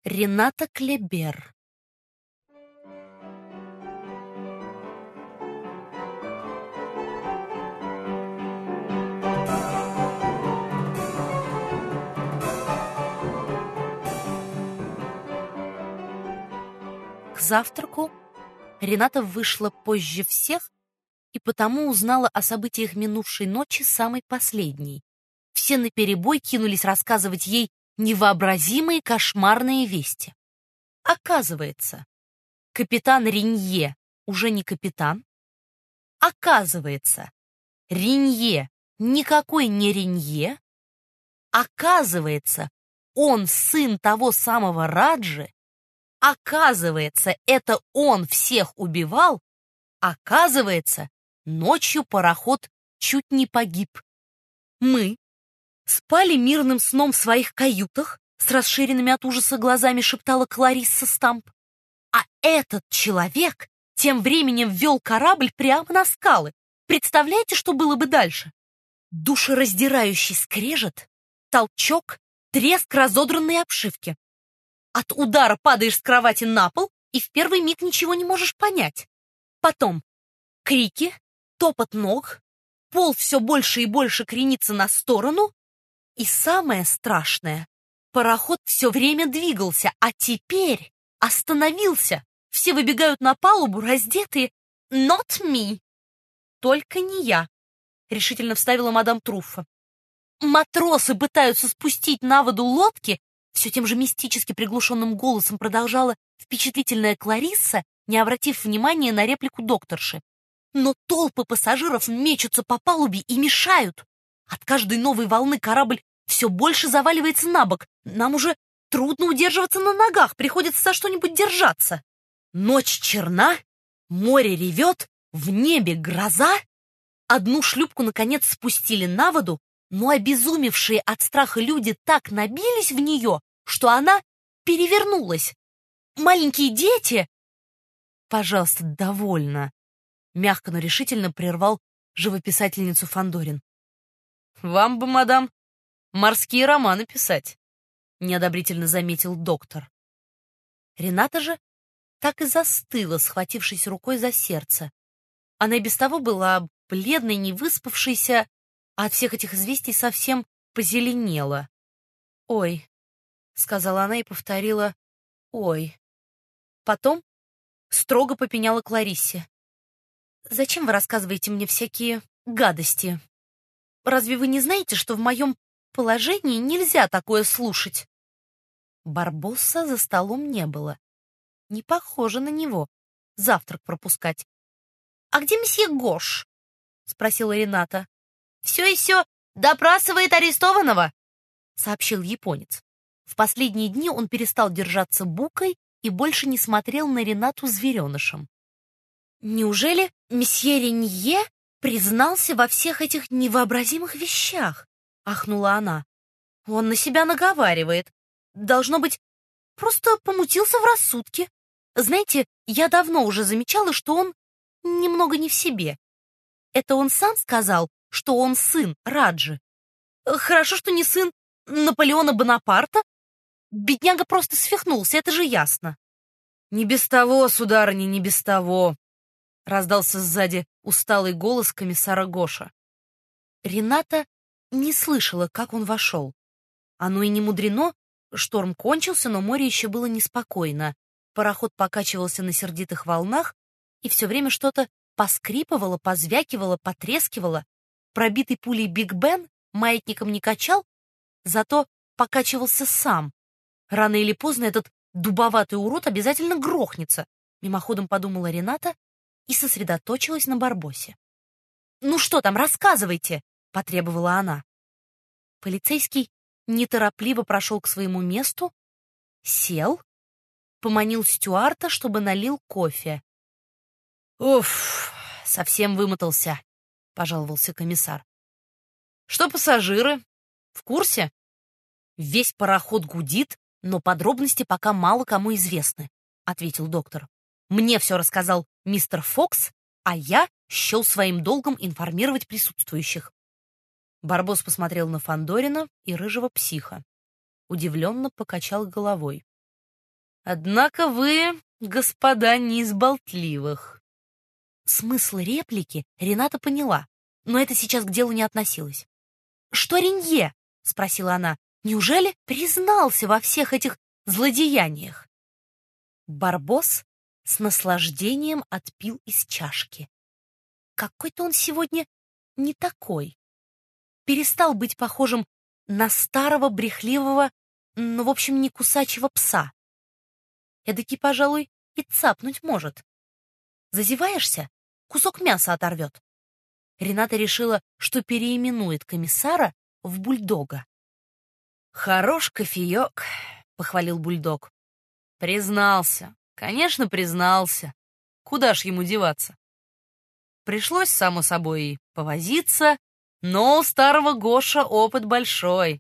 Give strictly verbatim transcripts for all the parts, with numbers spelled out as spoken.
Рената Клебер. К завтраку Рената вышла позже всех и потому узнала о событиях минувшей ночи самой последней. Все наперебой кинулись рассказывать ей невообразимые кошмарные вести. Оказывается, капитан Ренье уже не капитан. Оказывается, Ренье никакой не Ренье. Оказывается, он сын того самого Раджи. Оказывается, это он всех убивал. Оказывается, ночью пароход чуть не погиб. Мы спали мирным сном в своих каютах, с расширенными от ужаса глазами шептала Кларисса Стамп. А этот человек тем временем вел корабль прямо на скалы. Представляете, что было бы дальше? Душераздирающий скрежет, толчок, треск разодранной обшивки. От удара падаешь с кровати на пол и в первый миг ничего не можешь понять. Потом крики, топот ног, пол все больше и больше кренится на сторону. И самое страшное, пароход все время двигался, а теперь остановился. Все выбегают на палубу, раздетые. Not me. Только не я, решительно вставила мадам Труффо. Матросы пытаются спустить на воду лодки, все тем же мистически приглушенным голосом продолжала впечатлительная Кларисса, не обратив внимания на реплику докторши. Но толпы пассажиров мечутся по палубе и мешают. От каждой новой волны корабль все больше заваливается на бок. Нам уже трудно удерживаться на ногах, приходится за что-нибудь держаться. Ночь черна, море ревет, в небе гроза. Одну шлюпку, наконец, спустили на воду, но обезумевшие от страха люди так набились в нее, что она перевернулась. Маленькие дети... Пожалуйста, довольно. Мягко, но решительно прервал живописательницу Фандорин. «Вам бы, мадам, морские романы писать», — неодобрительно заметил доктор. Рената же так и застыла, схватившись рукой за сердце. Она и без того была бледной, невыспавшейся, а от всех этих известий совсем позеленела. «Ой», — сказала она и повторила «ой». Потом строго попеняла Клариссе. «Зачем вы рассказываете мне всякие гадости? Разве вы не знаете, что в моем положении нельзя такое слушать?» Барбосса за столом не было. Не похоже на него завтрак пропускать. «А где месье Гош?» — спросила Рената. «Все и все допрашивает арестованного», — сообщил японец. В последние дни он перестал держаться букой и больше не смотрел на Ренату зверенышем. «Неужели месье Ренье признался во всех этих невообразимых вещах?» — ахнула она. «Он на себя наговаривает. Должно быть, просто помутился в рассудке. Знаете, я давно уже замечала, что он немного не в себе. Это он сам сказал, что он сын Раджи. Хорошо, что не сын Наполеона Бонапарта. Бедняга просто свихнулся, это же ясно». «Не без того, сударыня, не без того», — раздался сзади усталый голос комиссара Гоша. Рената не слышала, как он вошел. Оно и не мудрено, шторм кончился, но море еще было неспокойно. Пароход покачивался на сердитых волнах, и все время что-то поскрипывало, позвякивало, потрескивало. Пробитый пулей Биг Бен маятником не качал, зато покачивался сам. Рано или поздно этот дубоватый урод обязательно грохнется, мимоходом подумала Рената и сосредоточилась на Барбосе. «Ну что там, рассказывайте!» — потребовала она. Полицейский неторопливо прошел к своему месту, сел, поманил стюарта, чтобы налил кофе. «Уф, совсем вымотался», — пожаловался комиссар. «Что пассажиры? В курсе?» «Весь пароход гудит, но подробности пока мало кому известны», — ответил доктор. «Мне все рассказал мистер Фокс, а я счел своим долгом информировать присутствующих». Барбос посмотрел на Фандорина и рыжего психа. Удивленно покачал головой. Однако вы, господа, не из болтливых. Смысл реплики Рената поняла, но это сейчас к делу не относилось. «Что Ренье?» — спросила она. «Неужели признался во всех этих злодеяниях?» Барбос с наслаждением отпил из чашки. Какой-то он сегодня не такой. Перестал быть похожим на старого, брехливого, ну, в общем, не кусачего пса. Эдакий, пожалуй, и цапнуть может. Зазеваешься — кусок мяса оторвет. Рената решила, что переименует комиссара в бульдога. «Хорош кофеек», — похвалил бульдог. «Признался. Конечно, признался. Куда ж ему деваться?» Пришлось, само собой, и повозиться, но у старого Гоша опыт большой.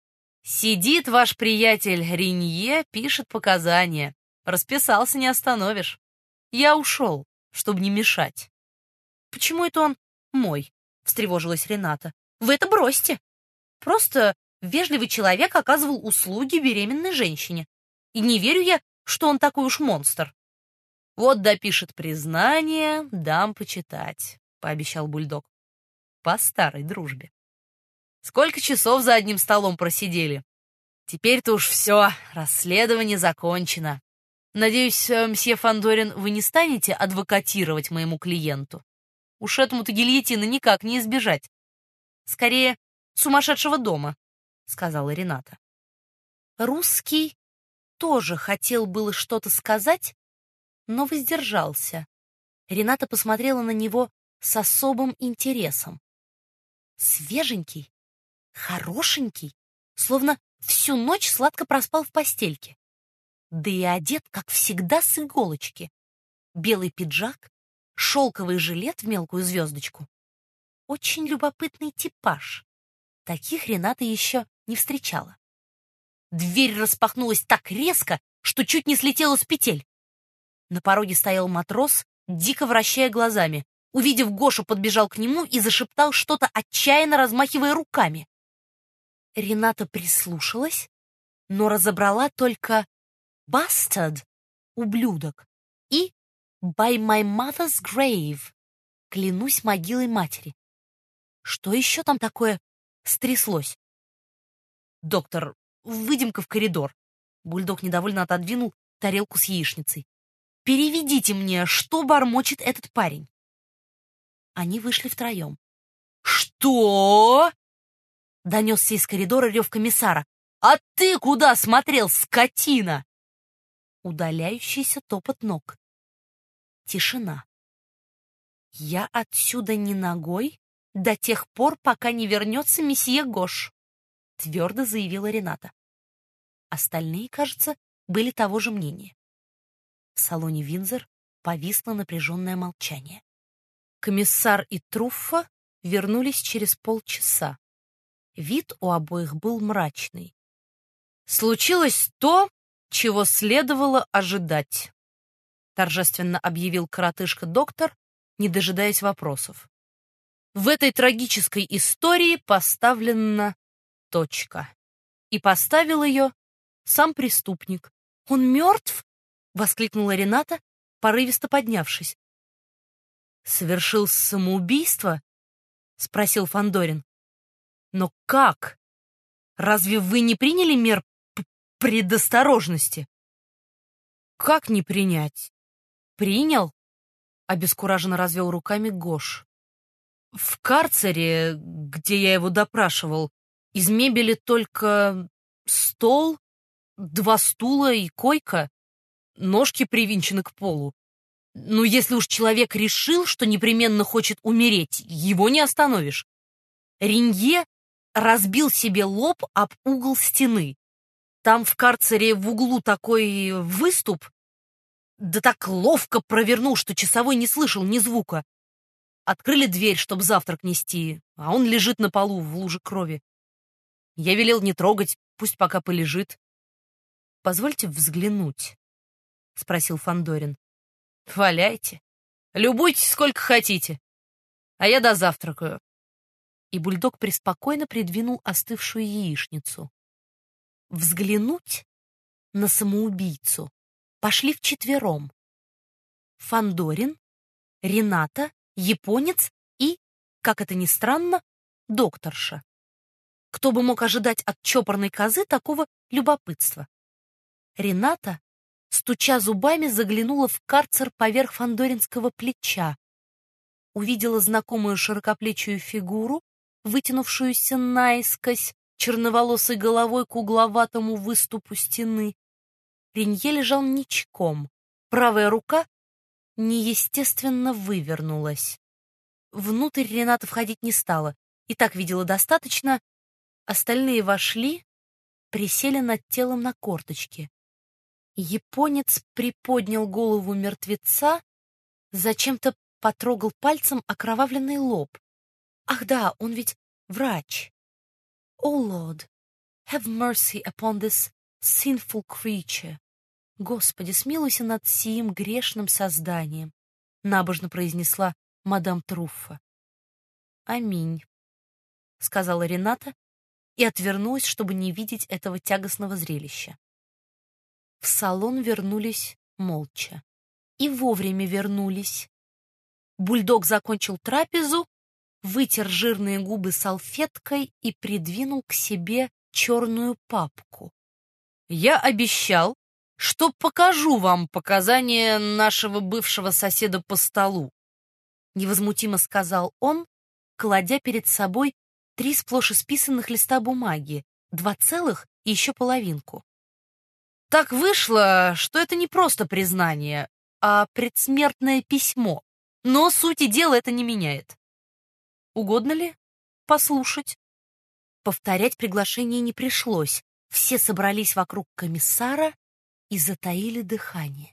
Сидит ваш приятель Ренье, пишет показания. Расписался, не остановишь. Я ушел, чтобы не мешать. «Почему это он мой?» — встревожилась Рената. «Вы это бросьте. Просто вежливый человек оказывал услуги беременной женщине. И не верю я, что он такой уж монстр». «Вот допишет признание, дам почитать», — пообещал бульдог. «По старой дружбе. Сколько часов за одним столом просидели? Теперь-то уж все, расследование закончено. Надеюсь, мсье Фандорин, вы не станете адвокатировать моему клиенту? Уж этому-то гильотины никак не избежать. Скорее, сумасшедшего дома», — сказала Рената. Русский тоже хотел было что-то сказать, но воздержался. Рената посмотрела на него с особым интересом. Свеженький, хорошенький, словно всю ночь сладко проспал в постельке. Да и одет, как всегда, с иголочки. Белый пиджак, шелковый жилет в мелкую звездочку. Очень любопытный типаж. Таких Рената еще не встречала. Дверь распахнулась так резко, что чуть не слетела с петель. На пороге стоял матрос, дико вращая глазами. Увидев Гошу, подбежал к нему и зашептал что-то, отчаянно размахивая руками. Рената прислушалась, но разобрала только «bastard» — ублюдок и «by my mother's grave» — клянусь могилой матери. Что еще там такое стряслось? «Доктор, выйдем-ка в коридор». Бульдог недовольно отодвинул тарелку с яичницей. «Переведите мне, что бормочет этот парень». Они вышли втроем. «Что?» — донесся из коридора рев комиссара. «А ты куда смотрел, скотина?» Удаляющийся топот ног. Тишина. «Я отсюда не ногой до тех пор, пока не вернется месье Гош», — твердо заявила Рената. Остальные, кажется, были того же мнения. В салоне Виндзор повисло напряженное молчание. Комиссар и Труффа вернулись через полчаса. Вид у обоих был мрачный. «Случилось то, чего следовало ожидать», — торжественно объявил коротышка-доктор, не дожидаясь вопросов. «В этой трагической истории поставлена точка. И поставил ее сам преступник. Он мертв?» — воскликнула Рената, порывисто поднявшись. «Совершил самоубийство?» — спросил Фандорин. «Но как? Разве вы не приняли мер предосторожности?» «Как не принять?» «Принял?» — обескураженно развел руками Гош. «В карцере, где я его допрашивал, из мебели только стол, два стула и койка, ножки привинчены к полу. Ну, если уж человек решил, что непременно хочет умереть, его не остановишь. Ренье разбил себе лоб об угол стены. Там в карцере в углу такой выступ, да так ловко провернул, что часовой не слышал ни звука. Открыли дверь, чтобы завтрак нести, а он лежит на полу в луже крови. Я велел не трогать, пусть пока полежит. «Позвольте взглянуть», — спросил Фандорин. «Валяйте. Любуйтесь сколько хотите. А я дозавтракаю». И бульдог преспокойно придвинул остывшую яичницу. Взглянуть на самоубийцу пошли вчетвером. Фандорин, Рената, японец и, как это ни странно, докторша. Кто бы мог ожидать от чопорной козы такого любопытства? Рената, стуча зубами, заглянула в карцер поверх фандоринского плеча, увидела знакомую широкоплечую фигуру, вытянувшуюся наискось, черноволосой головой к угловатому выступу стены. Ренье лежал ничком, правая рука неестественно вывернулась. Внутрь Рената входить не стала, и так видела достаточно. Остальные вошли, присели над телом на корточки. Японец приподнял голову мертвеца, зачем-то потрогал пальцем окровавленный лоб. Ах да, он ведь врач. «Oh Lord, have mercy upon this sinful creature». «Господи, смилуйся над сим грешным созданием», — набожно произнесла мадам Труффа. «Аминь», — сказала Рената и отвернулась, чтобы не видеть этого тягостного зрелища. В салон вернулись молча. И вовремя вернулись. Бульдог закончил трапезу, вытер жирные губы салфеткой и придвинул к себе черную папку. «Я обещал, что покажу вам показания нашего бывшего соседа по столу», невозмутимо сказал он, кладя перед собой три сплошь исписанных листа бумаги, два целых и еще половинку. Так вышло, что это не просто признание, а предсмертное письмо, но сути дела это не меняет. Угодно ли послушать? Повторять приглашение не пришлось. Все собрались вокруг комиссара и затаили дыхание.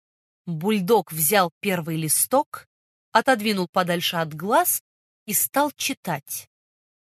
Бульдог взял первый листок, отодвинул подальше от глаз и стал читать.